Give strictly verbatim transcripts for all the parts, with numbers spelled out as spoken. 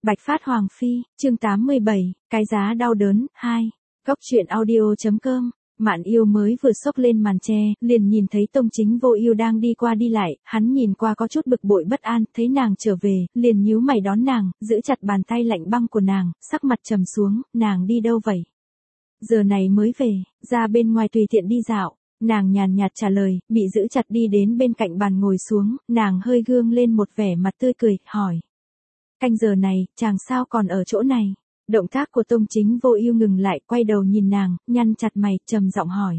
Bạch Phát Hoàng Phi, chương tám mươi bảy, cái giá đau đớn, hai. Góc truyện audio.com, Mạn Yêu mới vừa xốc lên màn che, liền nhìn thấy Tông Chính Vô Ưu đang đi qua đi lại, hắn nhìn qua có chút bực bội bất an, thấy nàng trở về, liền nhíu mày đón nàng, giữ chặt bàn tay lạnh băng của nàng, sắc mặt trầm xuống, nàng đi đâu vậy? Giờ này mới về, ra bên ngoài tùy tiện đi dạo. Nàng nhàn nhạt trả lời, bị giữ chặt đi đến bên cạnh bàn ngồi xuống, nàng hơi gương lên một vẻ mặt tươi cười, hỏi. Canh giờ này, chàng sao còn ở chỗ này? Động tác của Tông Chính Vô Ưu ngừng lại, quay đầu nhìn nàng, nhăn chặt mày, trầm giọng hỏi.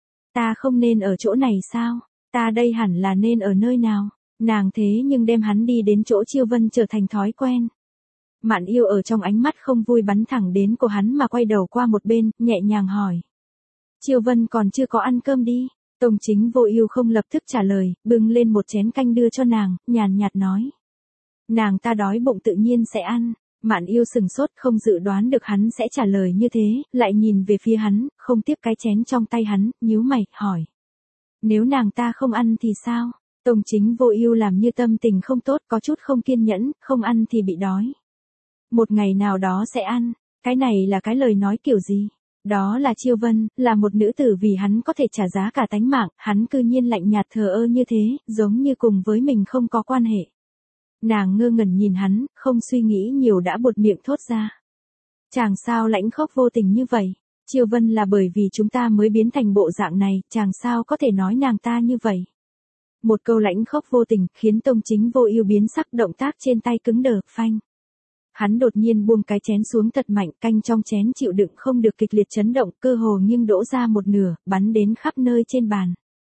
Ta không nên ở chỗ này sao? Ta đây hẳn là nên ở nơi nào? Nàng thế nhưng đem hắn đi đến chỗ Chiêu Vân trở thành thói quen. Mạn Yêu ở trong ánh mắt không vui bắn thẳng đến cổ hắn mà quay đầu qua một bên, nhẹ nhàng hỏi. Chiêu Vân còn chưa có ăn cơm đi. Tông Chính Vô Ưu không lập tức trả lời, bưng lên một chén canh đưa cho nàng, nhàn nhạt nói. Nàng ta đói bụng tự nhiên sẽ ăn. Mạn Yêu sừng sốt không dự đoán được hắn sẽ trả lời như thế, lại nhìn về phía hắn, không tiếp cái chén trong tay hắn, nhíu mày, hỏi. Nếu nàng ta không ăn thì sao? Tông Chính Vô Ưu làm như tâm tình không tốt, có chút không kiên nhẫn, không ăn thì bị đói. Một ngày nào đó sẽ ăn, cái này là cái lời nói kiểu gì? Đó là Chiêu Vân, là một nữ tử vì hắn có thể trả giá cả tánh mạng, hắn cư nhiên lạnh nhạt thờ ơ như thế, giống như cùng với mình không có quan hệ. Nàng ngơ ngẩn nhìn hắn, không suy nghĩ nhiều đã buột miệng thốt ra. Chàng sao lãnh khốc vô tình như vậy? Chiêu Vân là bởi vì chúng ta mới biến thành bộ dạng này, chàng sao có thể nói nàng ta như vậy? Một câu lãnh khốc vô tình, khiến Tông Chính Vô Ưu biến sắc, động tác trên tay cứng đờ, phanh. Hắn đột nhiên buông cái chén xuống thật mạnh, canh trong chén chịu đựng không được kịch liệt chấn động, cơ hồ nghiêng đổ ra một nửa, bắn đến khắp nơi trên bàn.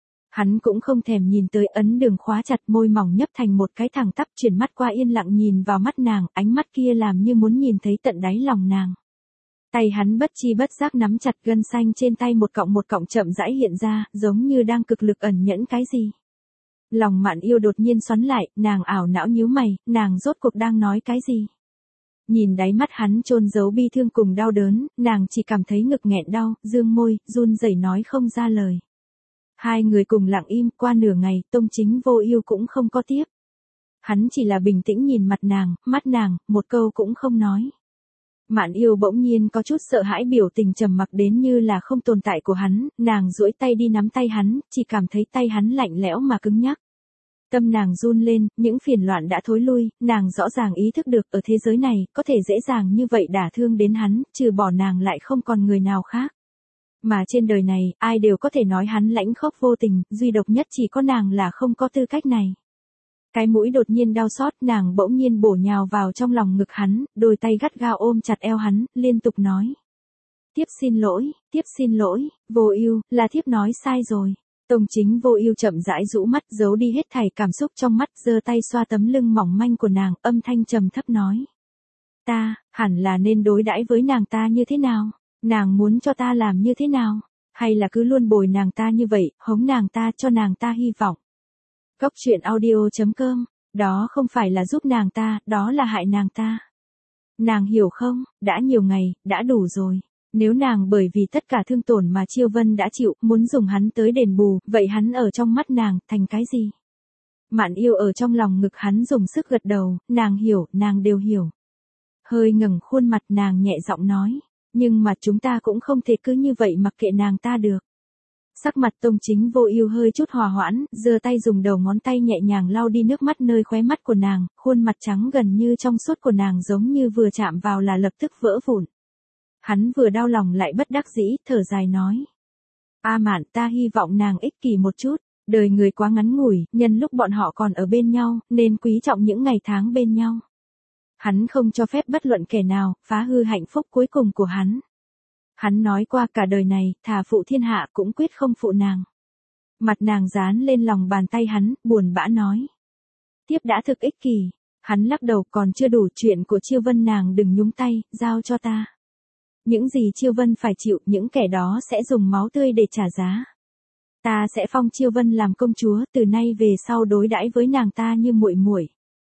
Hắn cũng không thèm nhìn tới, ấn đường khóa chặt, môi mỏng nhấp thành một cái thẳng tắp, chuyển mắt qua yên lặng nhìn vào mắt nàng, ánh mắt kia làm như muốn nhìn thấy tận đáy lòng nàng. Tay hắn bất chi bất giác nắm chặt gân xanh trên tay, một cọng một cọng chậm rãi hiện ra, giống như đang cực lực ẩn nhẫn cái gì. Lòng Mạn Yêu đột nhiên xoắn lại, nàng ảo não nhíu mày, nàng rốt cuộc đang nói cái gì? Nhìn đáy mắt hắn chôn giấu bi thương cùng đau đớn, nàng chỉ cảm thấy ngực nghẹn đau, dương môi, run rẩy nói không ra lời. Hai người cùng lặng im, qua nửa ngày, Tông Chính Vô Ưu cũng không có tiếp. Hắn chỉ là bình tĩnh nhìn mặt nàng, mắt nàng, một câu cũng không nói. Mạn Yêu bỗng nhiên có chút sợ hãi, biểu tình trầm mặc đến như là không tồn tại của hắn, nàng duỗi tay đi nắm tay hắn, chỉ cảm thấy tay hắn lạnh lẽo mà cứng nhắc. Tâm nàng run lên, những phiền loạn đã thối lui, nàng rõ ràng ý thức được ở thế giới này, có thể dễ dàng như vậy đả thương đến hắn, trừ bỏ nàng lại không còn người nào khác. Mà trên đời này, ai đều có thể nói hắn lãnh khốc vô tình, duy độc nhất chỉ có nàng là không có tư cách này. Cái mũi đột nhiên đau xót, nàng bỗng nhiên bổ nhào vào trong lòng ngực hắn, đôi tay gắt gao ôm chặt eo hắn, liên tục nói. Thiếp xin lỗi, thiếp xin lỗi, Vô Ưu, là thiếp nói sai rồi. Tông Chính Vô Ưu chậm rãi rũ mắt, giấu đi hết thảy cảm xúc trong mắt, giơ tay xoa tấm lưng mỏng manh của nàng, âm thanh trầm thấp nói. Ta, hẳn là nên đối đãi với nàng ta như thế nào? Nàng muốn cho ta làm như thế nào? Hay là cứ luôn bồi nàng ta như vậy, hống nàng ta, cho nàng ta hy vọng? Góc truyện audio.com, đó không phải là giúp nàng ta, đó là hại nàng ta. Nàng hiểu không, đã nhiều ngày, đã đủ rồi. Nếu nàng bởi vì tất cả thương tổn mà Chiêu Vân đã chịu, muốn dùng hắn tới đền bù, vậy hắn ở trong mắt nàng, thành cái gì? Mạn Yêu ở trong lòng ngực hắn dùng sức gật đầu, nàng hiểu, nàng đều hiểu. Hơi ngẩng khuôn mặt, nàng nhẹ giọng nói, nhưng mà chúng ta cũng không thể cứ như vậy mặc kệ nàng ta được. Sắc mặt Tông Chính Vô Ưu hơi chút hòa hoãn, giơ tay dùng đầu ngón tay nhẹ nhàng lau đi nước mắt nơi khóe mắt của nàng, khuôn mặt trắng gần như trong suốt của nàng giống như vừa chạm vào là lập tức vỡ vụn. Hắn vừa đau lòng lại bất đắc dĩ, thở dài nói. A Mạn, ta hy vọng nàng ích kỷ một chút, đời người quá ngắn ngủi, nhân lúc bọn họ còn ở bên nhau, nên quý trọng những ngày tháng bên nhau. Hắn không cho phép bất luận kẻ nào phá hư hạnh phúc cuối cùng của hắn. Hắn nói qua cả đời này, thà phụ thiên hạ cũng quyết không phụ nàng. Mặt nàng dán lên lòng bàn tay hắn, buồn bã nói. Tiếp đã thực ích kỷ. Hắn lắc đầu, còn chưa đủ, chuyện của Chiêu Vân nàng đừng nhúng tay, giao cho ta. Những gì Chiêu Vân phải chịu, những kẻ đó sẽ dùng máu tươi để trả giá. Ta sẽ phong Chiêu Vân làm công chúa, từ nay về sau đối đãi với nàng ta như muội muội.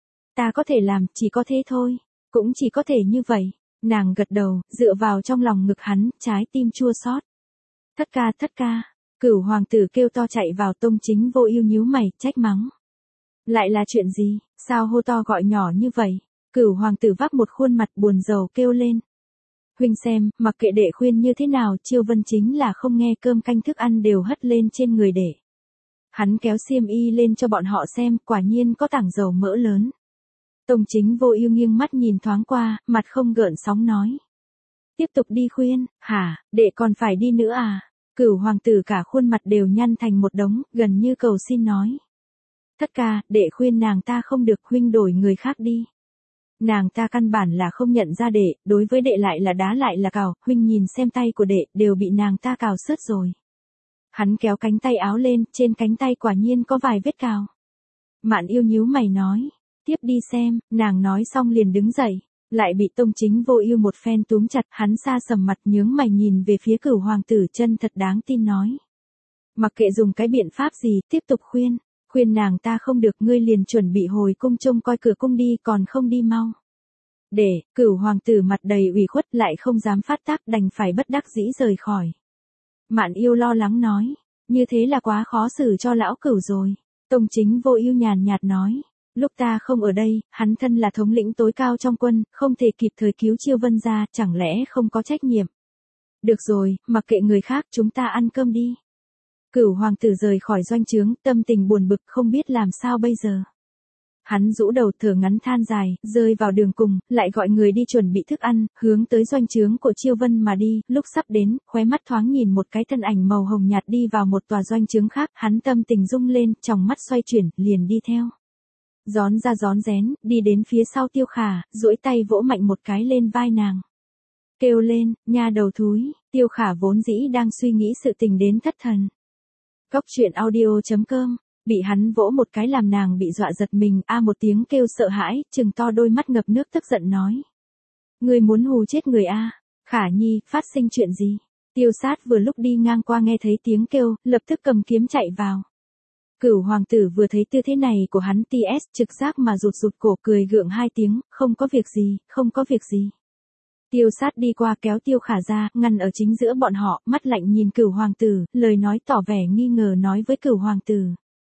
Ta có thể làm, chỉ có thế thôi, cũng chỉ có thể như vậy. Nàng gật đầu, dựa vào trong lòng ngực hắn, trái tim chua xót. Thất ca, thất ca, Cửu hoàng tử kêu to chạy vào. Tông Chính Vô Ưu nhíu mày, trách mắng. Lại là chuyện gì, sao hô to gọi nhỏ như vậy? Cửu hoàng tử vác một khuôn mặt buồn rầu kêu lên. Huynh xem, mặc kệ đệ khuyên như thế nào, Chiêu Vân chính là không nghe, cơm canh thức ăn đều hất lên trên người đệ. Hắn kéo xiêm y lên cho bọn họ xem, quả nhiên có tảng dầu mỡ lớn. Tông Chính Vô Ưu nghiêng mắt nhìn thoáng qua, mặt không gợn sóng nói. Tiếp tục đi khuyên, hả, đệ còn phải đi nữa à? Cửu hoàng tử cả khuôn mặt đều nhăn thành một đống, gần như cầu xin nói. Thất ca, đệ khuyên nàng ta không được, huynh đổi người khác đi. Nàng ta căn bản là không nhận ra đệ, đối với đệ lại là đá lại là cào, huynh nhìn xem tay của đệ, đều bị nàng ta cào sứt rồi. Hắn kéo cánh tay áo lên, trên cánh tay quả nhiên có vài vết cào. Mạn Yêu nhíu mày nói, tiếp đi xem, nàng nói xong liền đứng dậy, lại bị Tông Chính Vô Ưu một phen túm chặt, hắn sa sầm mặt nhướng mày nhìn về phía Cửu hoàng tử, chân thật đáng tin nói. Mặc kệ dùng cái biện pháp gì, tiếp tục khuyên. Khuyên nàng ta không được, ngươi liền chuẩn bị hồi cung trông coi cửa cung đi, còn không đi mau. Để, Cửu hoàng tử mặt đầy ủy khuất lại không dám phát tác, đành phải bất đắc dĩ rời khỏi. Mạn Yêu lo lắng nói, như thế là quá khó xử cho lão Cửu rồi. Tông Chính Vô Ưu nhàn nhạt nói, lúc ta không ở đây, hắn thân là thống lĩnh tối cao trong quân, không thể kịp thời cứu Chiêu Vân gia, chẳng lẽ không có trách nhiệm. Được rồi, mặc kệ người khác, chúng ta ăn cơm đi. Cửu hoàng tử rời khỏi doanh trướng, tâm tình buồn bực không biết làm sao bây giờ. Hắn rũ đầu thở ngắn than dài, rơi vào đường cùng, lại gọi người đi chuẩn bị thức ăn, hướng tới doanh trướng của Chiêu Vân mà đi, lúc sắp đến, khóe mắt thoáng nhìn một cái thân ảnh màu hồng nhạt đi vào một tòa doanh trướng khác, hắn tâm tình rung lên, tròng mắt xoay chuyển, liền đi theo. Rón ra rón rén, đi đến phía sau Tiêu Khả, duỗi tay vỗ mạnh một cái lên vai nàng. Kêu lên, nha đầu thúi, Tiêu Khả vốn dĩ đang suy nghĩ sự tình đến thất thần. Góc truyện audio chấm com, bị hắn vỗ một cái làm nàng bị dọa giật mình, a một tiếng kêu sợ hãi, trừng to đôi mắt ngập nước tức giận nói. Ngươi muốn hù chết người a? Khả Nhi, phát sinh chuyện gì? Tiêu Sát vừa lúc đi ngang qua nghe thấy tiếng kêu, lập tức cầm kiếm chạy vào. Cửu hoàng tử vừa thấy tư thế này của hắn tê ét trực giác mà rụt rụt cổ cười gượng hai tiếng, không có việc gì, không có việc gì. Tiêu Sát đi qua kéo Tiêu Khả ra, ngăn ở chính giữa bọn họ, mắt lạnh nhìn Cửu hoàng tử, lời nói tỏ vẻ nghi ngờ nói với Cửu hoàng tử.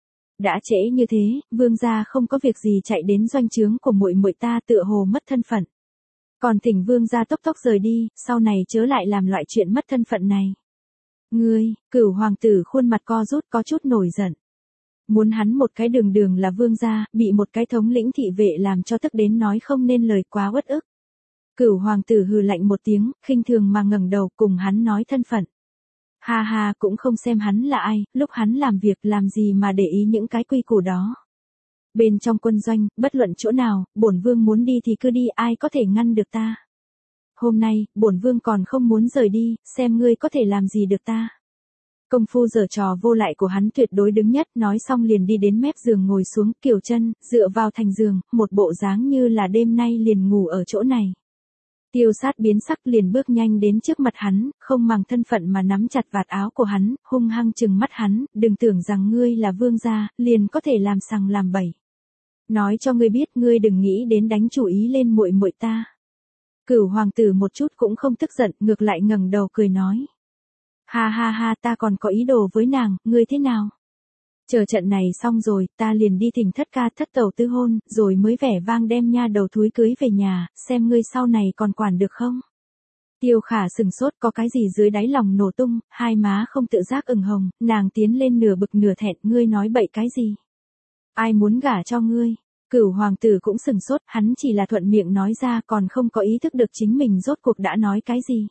Đã trễ như thế, vương gia không có việc gì chạy đến doanh trướng của muội muội ta, tựa hồ mất thân phận. Còn thỉnh vương gia tốc tốc rời đi, sau này chớ lại làm loại chuyện mất thân phận này. Ngươi, Cửu hoàng tử khuôn mặt co rút có chút nổi giận. Muốn hắn một cái đường đường là vương gia, bị một cái thống lĩnh thị vệ làm cho tức đến nói không nên lời, quá uất ức. Cửu hoàng tử hừ lạnh một tiếng, khinh thường mà ngẩng đầu cùng hắn nói thân phận. Ha ha, cũng không xem hắn là ai, lúc hắn làm việc làm gì mà để ý những cái quy củ đó. Bên trong quân doanh, bất luận chỗ nào, bổn vương muốn đi thì cứ đi, ai có thể ngăn được ta. Hôm nay, bổn vương còn không muốn rời đi, xem ngươi có thể làm gì được ta. Công phu giở trò vô lại của hắn tuyệt đối đứng nhất, nói xong liền đi đến mép giường ngồi xuống, kiều chân, dựa vào thành giường, một bộ dáng như là đêm nay liền ngủ ở chỗ này. Tiêu Sát biến sắc liền bước nhanh đến trước mặt hắn, không màng thân phận mà nắm chặt vạt áo của hắn, hung hăng trừng mắt hắn, đừng tưởng rằng ngươi là vương gia, liền có thể làm sằng làm bậy. Nói cho ngươi biết, ngươi đừng nghĩ đến đánh chủ ý lên muội muội ta. Cửu hoàng tử một chút cũng không tức giận, ngược lại ngẩng đầu cười nói. Ha ha ha, ta còn có ý đồ với nàng, ngươi thế nào? Chờ trận này xong rồi, ta liền đi thỉnh thất ca thất tẩu tứ hôn, rồi mới vẻ vang đem nha đầu thúi cưới về nhà, xem ngươi sau này còn quản được không? Tiêu Khả sừng sốt, có cái gì dưới đáy lòng nổ tung, hai má không tự giác ửng hồng, nàng tiến lên nửa bực nửa thẹn, ngươi nói bậy cái gì? Ai muốn gả cho ngươi? Cửu hoàng tử cũng sừng sốt, hắn chỉ là thuận miệng nói ra, còn không có ý thức được chính mình rốt cuộc đã nói cái gì.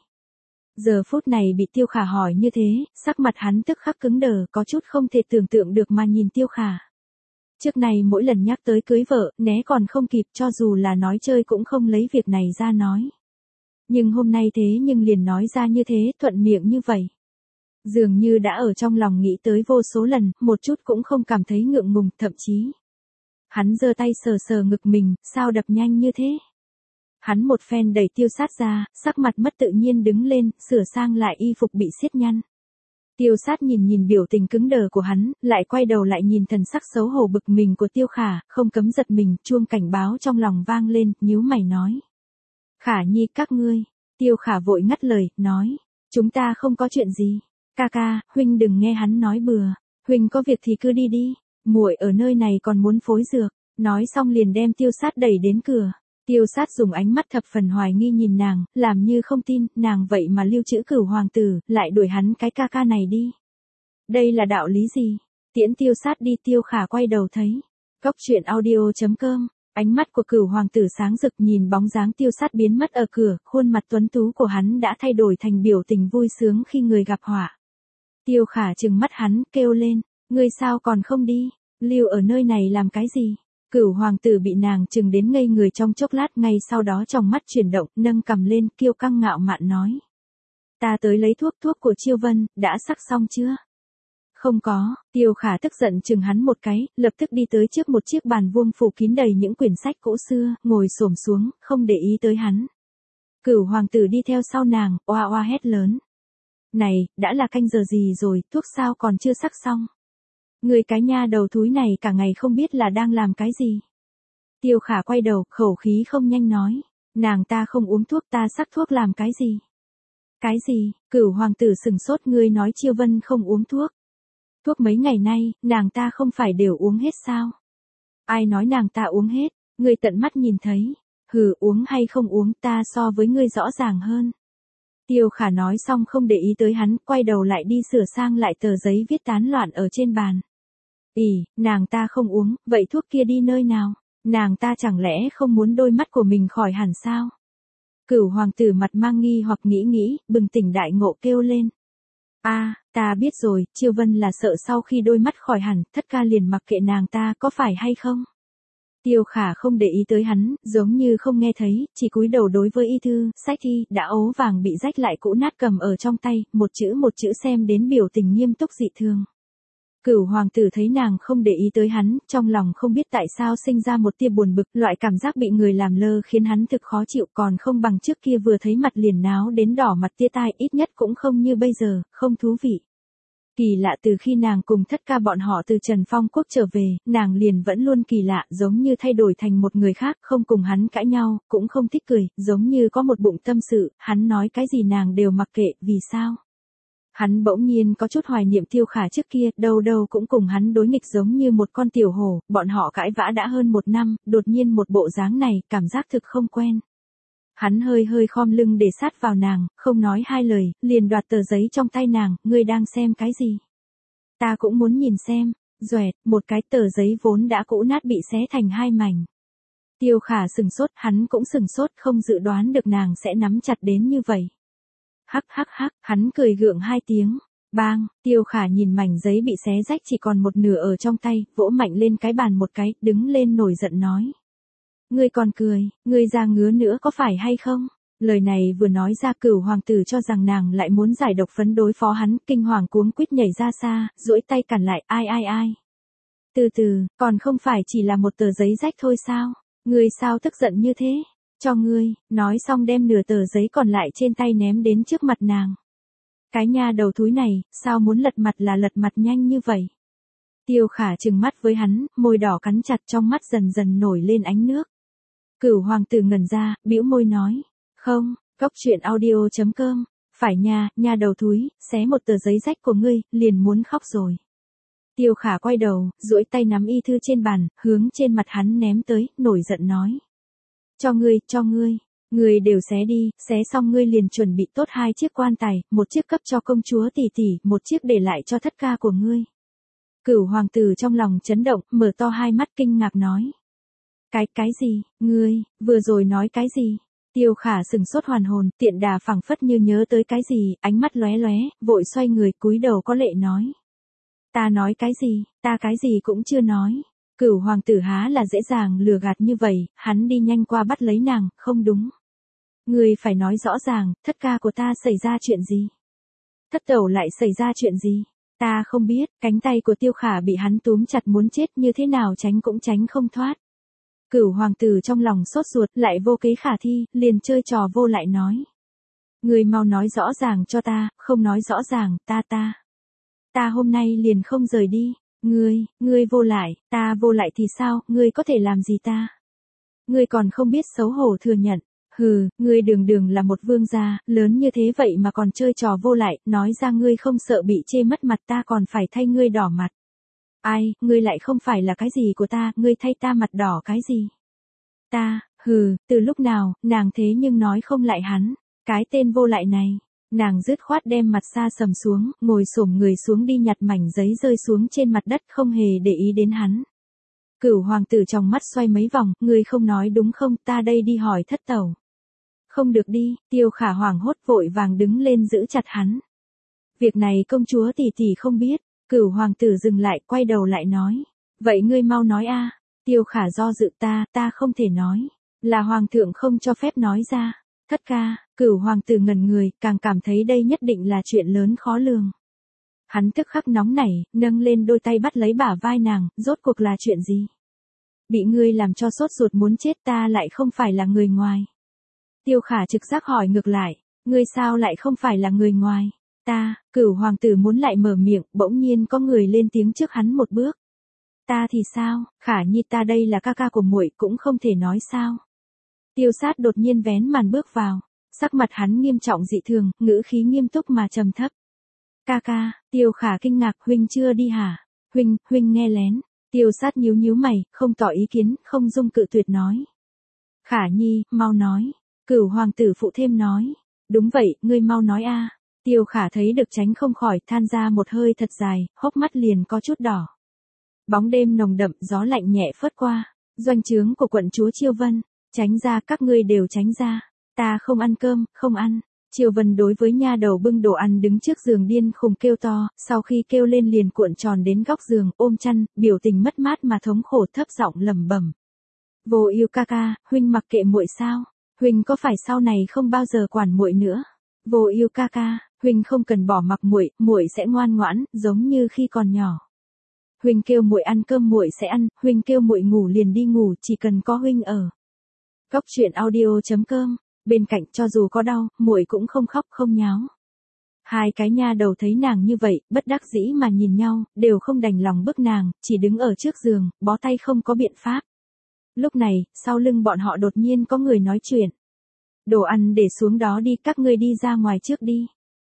Giờ phút này bị Tiêu Khả hỏi như thế, sắc mặt hắn tức khắc cứng đờ, có chút không thể tưởng tượng được mà nhìn Tiêu Khả. Trước này mỗi lần nhắc tới cưới vợ, né còn không kịp, cho dù là nói chơi cũng không lấy việc này ra nói. Nhưng hôm nay thế nhưng liền nói ra như thế, thuận miệng như vậy. Dường như đã ở trong lòng nghĩ tới vô số lần, một chút cũng không cảm thấy ngượng ngùng, thậm chí. Hắn giơ tay sờ sờ ngực mình, sao đập nhanh như thế? Hắn một phen đẩy Tiêu Sát ra, sắc mặt mất tự nhiên đứng lên, sửa sang lại y phục bị xiết nhăn. Tiêu Sát nhìn nhìn biểu tình cứng đờ của hắn, lại quay đầu lại nhìn thần sắc xấu hổ bực mình của Tiêu Khả, không cấm giật mình, chuông cảnh báo trong lòng vang lên, nhíu mày nói. Khả Nhi, các ngươi. Tiêu Khả vội ngắt lời, nói. Chúng ta không có chuyện gì. Ca ca, huynh đừng nghe hắn nói bừa. Huynh có việc thì cứ đi đi. Muội ở nơi này còn muốn phối dược. Nói xong liền đem Tiêu Sát đẩy đến cửa. Tiêu Sát dùng ánh mắt thập phần hoài nghi nhìn nàng, làm như không tin, nàng vậy mà lưu trữ Cửu hoàng tử, lại đuổi hắn cái ca ca này đi. Đây là đạo lý gì? Tiễn Tiêu Sát đi, Tiêu Khả quay đầu thấy. Góc truyện audio chấm com, ánh mắt của Cửu hoàng tử sáng rực nhìn bóng dáng Tiêu Sát biến mất ở cửa, khuôn mặt tuấn tú của hắn đã thay đổi thành biểu tình vui sướng khi người gặp họa. Tiêu Khả trừng mắt hắn, kêu lên, ngươi sao còn không đi, lưu ở nơi này làm cái gì? Cửu hoàng tử bị nàng trừng đến ngây người trong chốc lát, ngay sau đó trong mắt chuyển động, nâng cầm lên, kiêu căng ngạo mạn nói. Ta tới lấy thuốc, thuốc của Chiêu Vân, đã sắc xong chưa? Không có, Tiêu Khả tức giận chừng hắn một cái, lập tức đi tới trước một chiếc bàn vuông phủ kín đầy những quyển sách cũ xưa, ngồi xổm xuống, không để ý tới hắn. Cửu hoàng tử đi theo sau nàng, oa oa hét lớn. Này, đã là canh giờ gì rồi, thuốc sao còn chưa sắc xong? Người cái nha đầu thúi này cả ngày không biết là đang làm cái gì. Tiêu Khả quay đầu, khẩu khí không nhanh nói. Nàng ta không uống thuốc, ta sắc thuốc làm cái gì? Cái gì? Cửu hoàng tử sừng sốt, ngươi nói Chiêu Vân không uống thuốc. Thuốc mấy ngày nay, nàng ta không phải đều uống hết sao? Ai nói nàng ta uống hết, ngươi tận mắt nhìn thấy. Hừ, uống hay không uống, ta so với ngươi rõ ràng hơn. Tiêu Khả nói xong không để ý tới hắn, quay đầu lại đi sửa sang lại tờ giấy viết tán loạn ở trên bàn. Ỉ, nàng ta không uống, vậy thuốc kia đi nơi nào? Nàng ta chẳng lẽ không muốn đôi mắt của mình khỏi hẳn sao? Cửu hoàng tử mặt mang nghi hoặc nghĩ nghĩ, bừng tỉnh đại ngộ kêu lên. A, à, ta biết rồi, Chiêu Vân là sợ sau khi đôi mắt khỏi hẳn, thất ca liền mặc kệ nàng ta, có phải hay không? Tiêu Khả không để ý tới hắn, giống như không nghe thấy, chỉ cúi đầu đối với y thư, sách thi, đã ố vàng bị rách lại cũ nát cầm ở trong tay, một chữ một chữ xem đến biểu tình nghiêm túc dị thường. Cửu hoàng tử thấy nàng không để ý tới hắn, trong lòng không biết tại sao sinh ra một tia buồn bực, loại cảm giác bị người làm lơ khiến hắn thực khó chịu, còn không bằng trước kia vừa thấy mặt liền náo đến đỏ mặt tia tai, ít nhất cũng không như bây giờ, không thú vị. Kỳ lạ, từ khi nàng cùng thất ca bọn họ từ Trần Phong Quốc trở về, nàng liền vẫn luôn kỳ lạ, giống như thay đổi thành một người khác, không cùng hắn cãi nhau, cũng không thích cười, giống như có một bụng tâm sự, hắn nói cái gì nàng đều mặc kệ, vì sao? Hắn bỗng nhiên có chút hoài niệm Tiêu Khả trước kia, đâu đâu cũng cùng hắn đối nghịch giống như một con tiểu hổ, bọn họ cãi vã đã hơn một năm, đột nhiên một bộ dáng này, cảm giác thực không quen. Hắn hơi hơi khom lưng để sát vào nàng, không nói hai lời, liền đoạt tờ giấy trong tay nàng, ngươi đang xem cái gì? Ta cũng muốn nhìn xem, doẹt, một cái tờ giấy vốn đã cũ nát bị xé thành hai mảnh. Tiêu Khả sừng sốt, hắn cũng sừng sốt, không dự đoán được nàng sẽ nắm chặt đến như vậy. Hắc hắc hắc, hắn cười gượng hai tiếng. Bang, Tiêu Khả nhìn mảnh giấy bị xé rách chỉ còn một nửa ở trong tay, vỗ mạnh lên cái bàn một cái, đứng lên nổi giận nói. Ngươi còn cười, ngươi ra ngứa nữa có phải hay không? Lời này vừa nói ra, Cửu hoàng tử cho rằng nàng lại muốn giải độc phấn đối phó hắn, kinh hoàng cuống quýt nhảy ra xa, duỗi tay cản lại, ai ai ai. Từ từ, còn không phải chỉ là một tờ giấy rách thôi sao? Ngươi sao tức giận như thế? Cho ngươi, nói xong đem nửa tờ giấy còn lại trên tay ném đến trước mặt nàng. Cái nha đầu thúi này, sao muốn lật mặt là lật mặt nhanh như vậy? Tiêu Khả trừng mắt với hắn, môi đỏ cắn chặt, trong mắt dần dần nổi lên ánh nước. Cửu hoàng tử ngẩn ra, bĩu môi nói, không, góc truyện audio chấm com, phải nha, nha đầu thúi, xé một tờ giấy rách của ngươi, liền muốn khóc rồi. Tiêu Khả quay đầu, duỗi tay nắm y thư trên bàn, hướng trên mặt hắn ném tới, nổi giận nói. Cho ngươi, cho ngươi, ngươi đều xé đi, xé xong ngươi liền chuẩn bị tốt hai chiếc quan tài, một chiếc cấp cho công chúa tỷ tỷ, một chiếc để lại cho thất ca của ngươi. Cửu hoàng tử trong lòng chấn động, mở to hai mắt kinh ngạc nói. Cái, cái gì, ngươi, vừa rồi nói cái gì? Tiêu Khả sừng sốt hoàn hồn, tiện đà phảng phất như nhớ tới cái gì, ánh mắt lóe lóe, vội xoay người cúi đầu có lệ nói. Ta nói cái gì, ta cái gì cũng chưa nói. Cửu hoàng tử há là dễ dàng lừa gạt như vậy, hắn đi nhanh qua bắt lấy nàng, không đúng. Ngươi phải nói rõ ràng, thất ca của ta xảy ra chuyện gì? Thất tẩu lại xảy ra chuyện gì? Ta không biết, cánh tay của Tiêu Khả bị hắn túm chặt muốn chết, như thế nào tránh cũng tránh không thoát. Cửu hoàng tử trong lòng sốt ruột, lại vô kế khả thi, liền chơi trò vô lại nói. Ngươi mau nói rõ ràng cho ta, không nói rõ ràng, ta ta. Ta hôm nay liền không rời đi. Ngươi, ngươi vô lại, ta vô lại thì sao, ngươi có thể làm gì ta? Ngươi còn không biết xấu hổ thừa nhận. Hừ, ngươi đường đường là một vương gia, lớn như thế vậy mà còn chơi trò vô lại, nói ra ngươi không sợ bị chê mất mặt, ta còn phải thay ngươi đỏ mặt. Ai, ngươi lại không phải là cái gì của ta, ngươi thay ta mặt đỏ cái gì? Ta, Hừ, từ lúc nào, nàng thế nhưng nói không lại hắn, cái tên vô lại này. Nàng dứt khoát đem mặt xa sầm xuống, ngồi xổm người xuống đi nhặt mảnh giấy rơi xuống trên mặt đất không hề để ý đến hắn. Cửu hoàng tử trong mắt xoay mấy vòng, ngươi không nói đúng không, ta đây đi hỏi thất tẩu. Không được đi, Tiêu Khả hoảng hốt vội vàng đứng lên giữ chặt hắn. Việc này công chúa tỷ tỷ không biết, Cửu hoàng tử dừng lại quay đầu lại nói. Vậy ngươi mau nói a. Tiêu Khả do dự ta, ta không thể nói. Là hoàng thượng không cho phép nói ra. Thất ca, Cửu hoàng tử ngẩn người, càng cảm thấy đây nhất định là chuyện lớn khó lường. Hắn tức khắc nóng nảy, nâng lên đôi tay bắt lấy bả vai nàng, rốt cuộc là chuyện gì? Bị ngươi làm cho sốt ruột muốn chết, ta lại không phải là người ngoài. Tiêu Khả trực giác hỏi ngược lại, ngươi sao lại không phải là người ngoài? Ta, Cửu hoàng tử muốn lại mở miệng, bỗng nhiên có người lên tiếng trước hắn một bước. Ta thì sao, Khả nhi ta đây là ca ca của muội cũng không thể nói sao. Tiêu Sát đột nhiên vén màn bước vào, sắc mặt hắn nghiêm trọng dị thường, ngữ khí nghiêm túc mà trầm thấp. Ca ca, Tiêu Khả kinh ngạc, huynh chưa đi hả? Huynh, huynh nghe lén. Tiêu Sát nhíu nhíu mày, không tỏ ý kiến, không dung cự tuyệt nói. Khả nhi, mau nói. Cửu hoàng tử phụ thêm nói. Đúng vậy, ngươi mau nói a. Tiêu Khả thấy được tránh không khỏi, than ra một hơi thật dài, hốc mắt liền có chút đỏ. Bóng đêm nồng đậm, gió lạnh nhẹ phớt qua. Doanh trướng của quận chúa Chiêu Vân. Tránh ra, các ngươi đều tránh ra. Ta không ăn cơm, không ăn. Chiêu Vân đối với nha đầu bưng đồ ăn đứng trước giường điên khùng kêu to, sau khi kêu lên liền cuộn tròn đến góc giường, ôm chăn, biểu tình mất mát mà thống khổ thấp giọng lẩm bẩm. Vô Ưu ca ca, huynh mặc kệ muội sao? Huynh có phải sau này không bao giờ quản muội nữa? Vô Ưu ca ca, huynh không cần bỏ mặc muội, muội sẽ ngoan ngoãn, giống như khi còn nhỏ. Huynh kêu muội ăn cơm muội sẽ ăn, huynh kêu muội ngủ liền đi ngủ, chỉ cần có huynh ở. Góc truyện audio chấm com. Bên cạnh cho dù có đau, muội cũng không khóc không nháo. Hai cái nha đầu thấy nàng như vậy, bất đắc dĩ mà nhìn nhau, đều không đành lòng bức nàng, chỉ đứng ở trước giường, bó tay không có biện pháp. Lúc này, sau lưng bọn họ đột nhiên có người nói chuyện. Đồ ăn để xuống đó đi, các ngươi đi ra ngoài trước đi.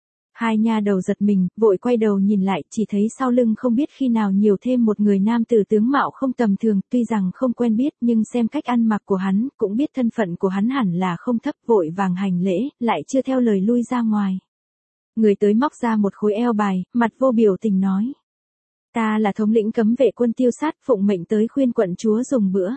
Hai nha đầu giật mình, vội quay đầu nhìn lại, chỉ thấy sau lưng không biết khi nào nhiều thêm một người nam tử tướng mạo không tầm thường, tuy rằng không quen biết nhưng xem cách ăn mặc của hắn, cũng biết thân phận của hắn hẳn là không thấp, vội vàng hành lễ, lại chưa theo lời lui ra ngoài. Người tới móc ra một khối eo bài, mặt vô biểu tình nói. Ta là thống lĩnh cấm vệ quân Tiêu Sát, phụng mệnh tới khuyên quận chúa dùng bữa.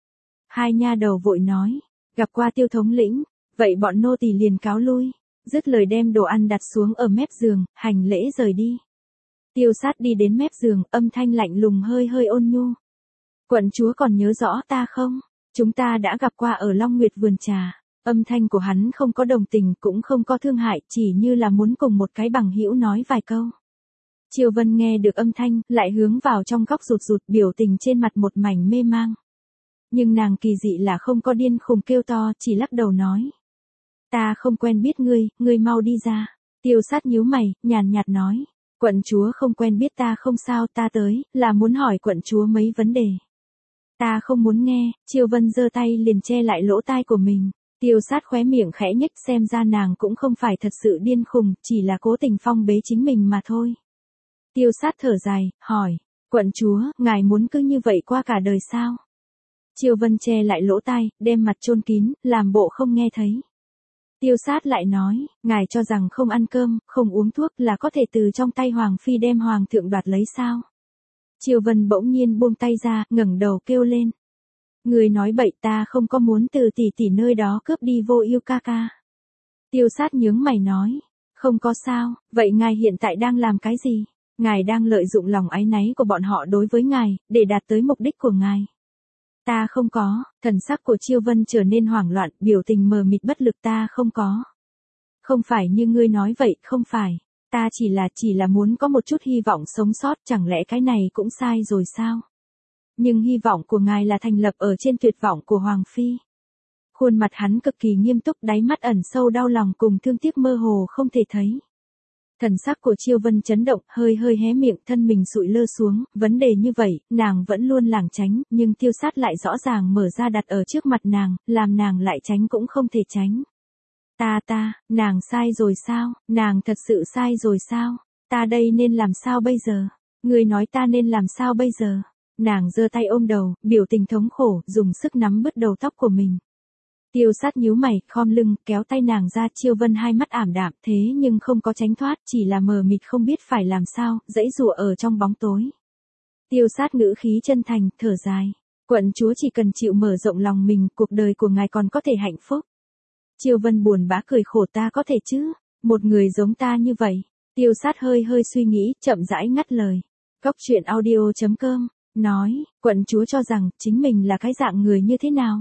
Hai nha đầu vội nói, gặp qua Tiêu thống lĩnh, vậy bọn nô tỳ liền cáo lui. Dứt lời đem đồ ăn đặt xuống ở mép giường, hành lễ rời đi. Tiêu Sát đi đến mép giường, âm thanh lạnh lùng hơi hơi ôn nhu. Quận chúa còn nhớ rõ ta không? Chúng ta đã gặp qua ở Long Nguyệt vườn trà. Âm thanh của hắn không có đồng tình, cũng không có thương hại, chỉ như là muốn cùng một cái bằng hữu nói vài câu. Chiêu Vân nghe được âm thanh, lại hướng vào trong góc rụt rụt, biểu tình trên mặt một mảnh mê mang. Nhưng nàng kỳ dị là không có điên khùng kêu to, chỉ lắc đầu nói. Ta không quen biết ngươi, ngươi mau đi ra. Tiêu Sát nhíu mày, nhàn nhạt nói. Quận chúa không quen biết ta không sao, ta tới, là muốn hỏi quận chúa mấy vấn đề. Ta không muốn nghe, Chiêu Vân giơ tay liền che lại lỗ tai của mình. Tiêu Sát khóe miệng khẽ nhếch, xem ra nàng cũng không phải thật sự điên khùng, chỉ là cố tình phong bế chính mình mà thôi. Tiêu Sát thở dài, hỏi. Quận chúa, ngài muốn cứ như vậy qua cả đời sao? Chiêu Vân che lại lỗ tai, đem mặt chôn kín, làm bộ không nghe thấy. Tiêu Sát lại nói, ngài cho rằng không ăn cơm, không uống thuốc là có thể từ trong tay Hoàng Phi đem Hoàng thượng đoạt lấy sao? Chiêu Vân bỗng nhiên buông tay ra, ngẩng đầu kêu lên. Người nói bậy, ta không có muốn từ tỷ tỷ nơi đó cướp đi Vô Ưu ca ca. Tiêu Sát nhướng mày nói, không có sao, vậy ngài hiện tại đang làm cái gì? Ngài đang lợi dụng lòng áy náy của bọn họ đối với ngài, để đạt tới mục đích của ngài. Ta không có, thần sắc của Chiêu Vân trở nên hoảng loạn, biểu tình mờ mịt bất lực, ta không có. Không phải như ngươi nói vậy, không phải. Ta chỉ là, chỉ là muốn có một chút hy vọng sống sót, chẳng lẽ cái này cũng sai rồi sao? Nhưng hy vọng của ngài là thành lập ở trên tuyệt vọng của Hoàng Phi. Khuôn mặt hắn cực kỳ nghiêm túc, đáy mắt ẩn sâu đau lòng cùng thương tiếc mơ hồ không thể thấy. Thần sắc của Chiêu Vân chấn động, hơi hơi hé miệng, thân mình sụi lơ xuống, vấn đề như vậy, nàng vẫn luôn lảng tránh, nhưng Tiêu Sát lại rõ ràng mở ra đặt ở trước mặt nàng, làm nàng lại tránh cũng không thể tránh. Ta ta, nàng sai rồi sao, nàng thật sự sai rồi sao, ta đây nên làm sao bây giờ, người nói ta nên làm sao bây giờ, nàng giơ tay ôm đầu, biểu tình thống khổ, dùng sức nắm bứt đầu tóc của mình. Tiêu Sát nhíu mày, khom lưng, kéo tay nàng ra. Chiêu Vân hai mắt ảm đạm, thế nhưng không có tránh thoát, chỉ là mờ mịt không biết phải làm sao, giãy giụa ở trong bóng tối. Tiêu Sát ngữ khí chân thành, thở dài. Quận chúa chỉ cần chịu mở rộng lòng mình, cuộc đời của ngài còn có thể hạnh phúc. Chiêu Vân buồn bã cười khổ, ta có thể chứ, một người giống ta như vậy. Tiêu Sát hơi hơi suy nghĩ, chậm rãi ngắt lời. Cốc truyện audio chấm com, nói, quận chúa cho rằng, chính mình là cái dạng người như thế nào?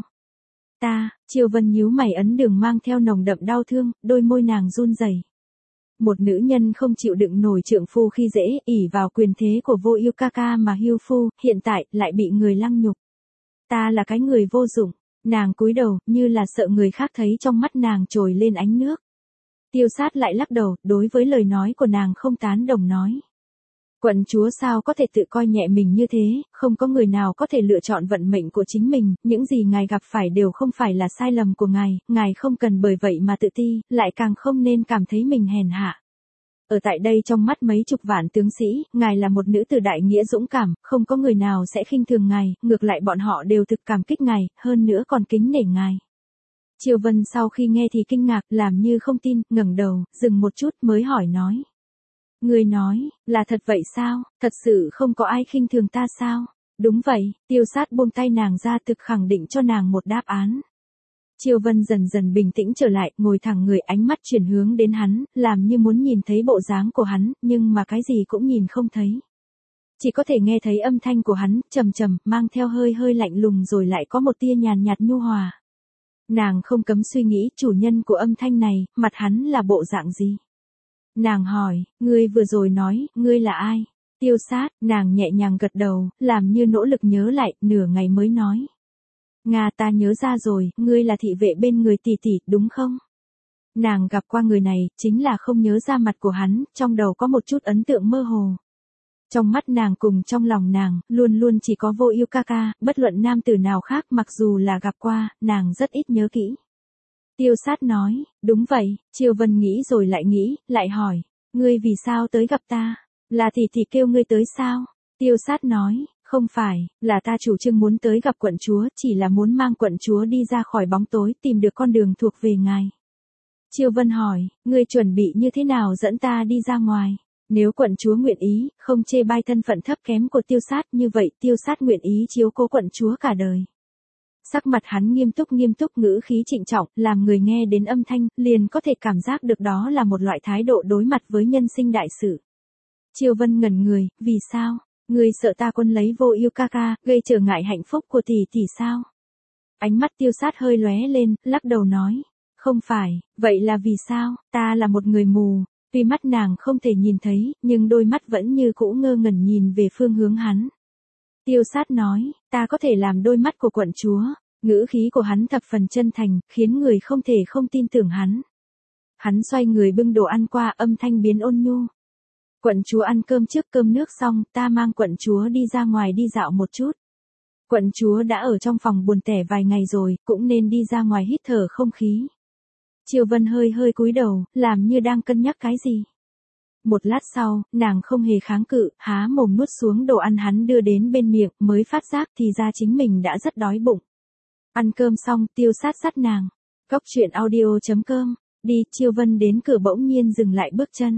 Ta, Chiêu Vân nhíu mày ấn đường mang theo nồng đậm đau thương, đôi môi nàng run rẩy. Một nữ nhân không chịu đựng nổi trượng phu khi dễ, ỷ vào quyền thế của Vô Ưu ca ca mà hưu phu, hiện tại lại bị người lăng nhục. Ta là cái người vô dụng. Nàng cúi đầu, như là sợ người khác thấy trong mắt nàng trồi lên ánh nước. Tiêu Sát lại lắc đầu, đối với lời nói của nàng không tán đồng nói. Quận chúa sao có thể tự coi nhẹ mình như thế, không có người nào có thể lựa chọn vận mệnh của chính mình, những gì ngài gặp phải đều không phải là sai lầm của ngài, ngài không cần bởi vậy mà tự ti, lại càng không nên cảm thấy mình hèn hạ. Ở tại đây trong mắt mấy chục vạn tướng sĩ, ngài là một nữ tử đại nghĩa dũng cảm, không có người nào sẽ khinh thường ngài, ngược lại bọn họ đều thực cảm kích ngài, hơn nữa còn kính nể ngài. Chiêu Vân sau khi nghe thì kinh ngạc, làm như không tin, ngẩng đầu, dừng một chút mới hỏi nói. Ngươi nói, là thật vậy sao, thật sự không có ai khinh thường ta sao? Đúng vậy, Tiêu Sát buông tay nàng ra thực khẳng định cho nàng một đáp án. Chiêu Vân dần dần bình tĩnh trở lại, ngồi thẳng người, ánh mắt chuyển hướng đến hắn, làm như muốn nhìn thấy bộ dáng của hắn, nhưng mà cái gì cũng nhìn không thấy. Chỉ có thể nghe thấy âm thanh của hắn, trầm trầm, mang theo hơi hơi lạnh lùng rồi lại có một tia nhàn nhạt nhu hòa. Nàng không cấm suy nghĩ, chủ nhân của âm thanh này, mặt hắn là bộ dạng gì? Nàng hỏi, ngươi vừa rồi nói, ngươi là ai? Tiêu Sát, nàng nhẹ nhàng gật đầu, làm như nỗ lực nhớ lại, nửa ngày mới nói. Nga, ta nhớ ra rồi, ngươi là thị vệ bên người tỷ tỷ, đúng không? Nàng gặp qua người này, chính là không nhớ ra mặt của hắn, trong đầu có một chút ấn tượng mơ hồ. Trong mắt nàng cùng trong lòng nàng, luôn luôn chỉ có Vô Ưu ca ca, bất luận nam tử nào khác mặc dù là gặp qua, nàng rất ít nhớ kỹ. Tiêu Sát nói, đúng vậy. Chiêu Vân nghĩ rồi lại nghĩ, lại hỏi, ngươi vì sao tới gặp ta? Là tỷ tỷ kêu ngươi tới sao? Tiêu Sát nói, không phải, là ta chủ trương muốn tới gặp quận chúa, chỉ là muốn mang quận chúa đi ra khỏi bóng tối, tìm được con đường thuộc về ngài. Chiêu Vân hỏi, ngươi chuẩn bị như thế nào dẫn ta đi ra ngoài? Nếu quận chúa nguyện ý, không chê bai thân phận thấp kém của Tiêu Sát, như vậy Tiêu Sát nguyện ý chiếu cố quận chúa cả đời. Sắc mặt hắn nghiêm túc nghiêm túc, ngữ khí trịnh trọng, làm người nghe đến âm thanh, liền có thể cảm giác được đó là một loại thái độ đối mặt với nhân sinh đại sự. Chiêu Vân ngẩn người, vì sao? Ngươi sợ ta quân lấy Vô Ưu ca ca, gây trở ngại hạnh phúc của tỷ tỷ sao? Ánh mắt Tiêu Sát hơi lóe lên, lắc đầu nói, không phải, vậy là vì sao? Ta là một người mù, tuy mắt nàng không thể nhìn thấy, nhưng đôi mắt vẫn như cũ ngơ ngẩn nhìn về phương hướng hắn. Tiêu Sát nói, ta có thể làm đôi mắt của quận chúa. Ngữ khí của hắn thập phần chân thành, khiến người không thể không tin tưởng hắn. Hắn xoay người bưng đồ ăn qua, âm thanh biến ôn nhu. Quận chúa ăn cơm trước, cơm nước xong, ta mang quận chúa đi ra ngoài đi dạo một chút. Quận chúa đã ở trong phòng buồn tẻ vài ngày rồi, cũng nên đi ra ngoài hít thở không khí. Chiêu Vân hơi hơi cúi đầu, làm như đang cân nhắc cái gì. Một lát sau, nàng không hề kháng cự, há mồm nuốt xuống đồ ăn hắn đưa đến bên miệng, mới phát giác thì ra chính mình đã rất đói bụng. Ăn cơm xong, Tiêu Sát dắt nàng. Cốc truyện audio chấm com, đi. Chiêu Vân đến cửa bỗng nhiên dừng lại bước chân.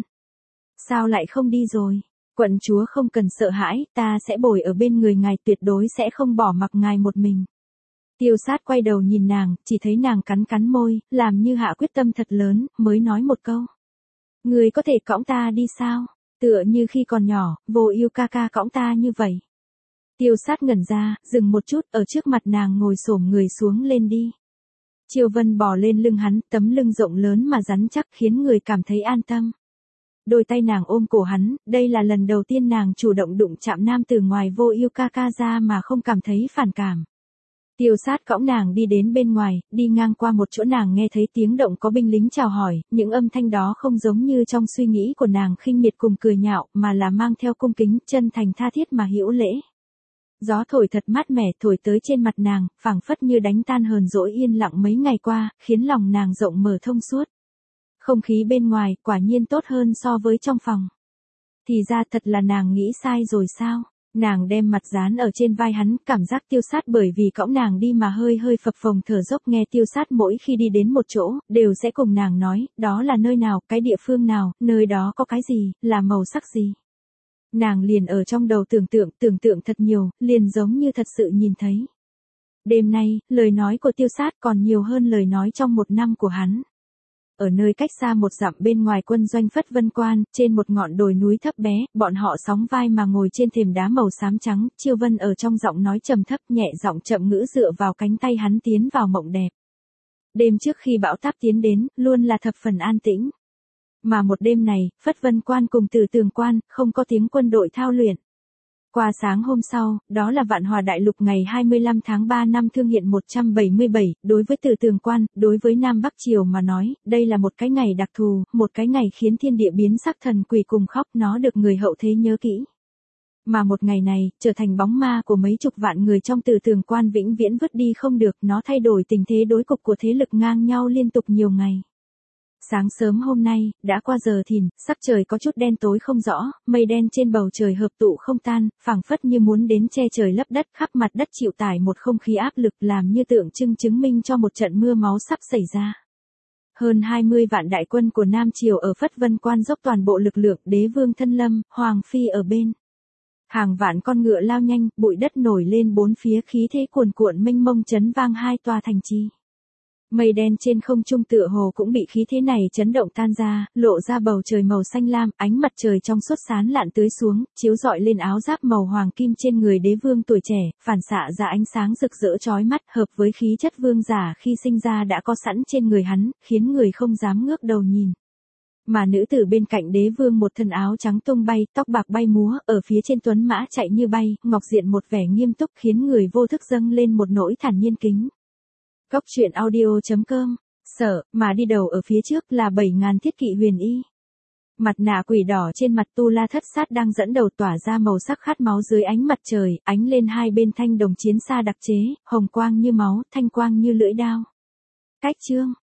Sao lại không đi rồi? Quận chúa không cần sợ hãi, ta sẽ bồi ở bên người ngài, tuyệt đối sẽ không bỏ mặc ngài một mình. Tiêu Sát quay đầu nhìn nàng, chỉ thấy nàng cắn cắn môi, làm như hạ quyết tâm thật lớn, mới nói một câu. Ngươi có thể cõng ta đi sao? Tựa như khi còn nhỏ, Vô Ưu ca ca cõng ta như vậy. Tiêu Sát ngẩn ra, dừng một chút, ở trước mặt nàng ngồi xổm người xuống lên đi. Chiêu Vân bò lên lưng hắn, tấm lưng rộng lớn mà rắn chắc khiến người cảm thấy an tâm. Đôi tay nàng ôm cổ hắn, đây là lần đầu tiên nàng chủ động đụng chạm nam từ ngoài Vô Ưu ca ca ra mà không cảm thấy phản cảm. Tiêu Sát cõng nàng đi đến bên ngoài, đi ngang qua một chỗ nàng nghe thấy tiếng động có binh lính chào hỏi, những âm thanh đó không giống như trong suy nghĩ của nàng khinh miệt cùng cười nhạo, mà là mang theo cung kính, chân thành tha thiết mà hữu lễ. Gió thổi thật mát mẻ, thổi tới trên mặt nàng, phảng phất như đánh tan hờn dỗi yên lặng mấy ngày qua, khiến lòng nàng rộng mở thông suốt. Không khí bên ngoài, quả nhiên tốt hơn so với trong phòng. Thì ra thật là nàng nghĩ sai rồi sao? Nàng đem mặt dán ở trên vai hắn, cảm giác Tiêu Sát bởi vì cõng nàng đi mà hơi hơi phập phồng thở dốc, nghe Tiêu Sát mỗi khi đi đến một chỗ, đều sẽ cùng nàng nói, đó là nơi nào, cái địa phương nào, nơi đó có cái gì, là màu sắc gì. Nàng liền ở trong đầu tưởng tượng, tưởng tượng thật nhiều, liền giống như thật sự nhìn thấy. Đêm nay, lời nói của Tiêu Sát còn nhiều hơn lời nói trong một năm của hắn. Ở nơi cách xa một dặm bên ngoài quân doanh Phất Vân Quan, trên một ngọn đồi núi thấp bé, bọn họ sóng vai mà ngồi trên thềm đá màu xám trắng, Chiêu Vân ở trong giọng nói trầm thấp nhẹ giọng chậm ngữ dựa vào cánh tay hắn tiến vào mộng đẹp. Đêm trước khi bão táp tiến đến, luôn là thập phần an tĩnh. Mà một đêm này, Phất Vân Quan cùng Từ Tường Quan, không có tiếng quân đội thao luyện. Qua sáng hôm sau, đó là Vạn Hòa Đại Lục ngày hai mươi lăm tháng ba năm Thương Hiện một trăm bảy mươi bảy, đối với Từ Tường Quan, đối với Nam Bắc Triều mà nói, đây là một cái ngày đặc thù, một cái ngày khiến thiên địa biến sắc thần quỷ cùng khóc, nó được người hậu thế nhớ kỹ. Mà một ngày này, trở thành bóng ma của mấy chục vạn người trong Từ Tường Quan vĩnh viễn vứt đi không được, nó thay đổi tình thế đối cục của thế lực ngang nhau liên tục nhiều ngày. Sáng sớm hôm nay, đã qua giờ thìn, sắc trời có chút đen tối không rõ, mây đen trên bầu trời hợp tụ không tan, phảng phất như muốn đến che trời lấp đất, khắp mặt đất chịu tải một không khí áp lực làm như tượng trưng chứng minh cho một trận mưa máu sắp xảy ra. Hơn hai mươi vạn đại quân của Nam Triều ở Phất Vân Quan dốc toàn bộ lực lượng, đế vương thân lâm, hoàng phi ở bên. Hàng vạn con ngựa lao nhanh, bụi đất nổi lên bốn phía, khí thế cuồn cuộn mênh mông chấn vang hai tòa thành trì. Mây đen trên không trung tựa hồ cũng bị khí thế này chấn động tan ra, lộ ra bầu trời màu xanh lam, ánh mặt trời trong suốt sán lạn tưới xuống, chiếu rọi lên áo giáp màu hoàng kim trên người đế vương tuổi trẻ, phản xạ ra ánh sáng rực rỡ chói mắt, hợp với khí chất vương giả khi sinh ra đã có sẵn trên người hắn, khiến người không dám ngước đầu nhìn. Mà nữ tử bên cạnh đế vương một thân áo trắng tung bay, tóc bạc bay múa, ở phía trên tuấn mã chạy như bay, ngọc diện một vẻ nghiêm túc khiến người vô thức dâng lên một nỗi thản nhiên kính. Góc truyện audio chấm com, sợ, mà đi đầu ở phía trước là bảy ngàn thiết kỵ huyền y. Mặt nạ quỷ đỏ trên mặt Tu La Thất Sát đang dẫn đầu tỏa ra màu sắc khát máu dưới ánh mặt trời, ánh lên hai bên thanh đồng chiến xa đặc chế, hồng quang như máu, thanh quang như lưỡi đao. Cách chương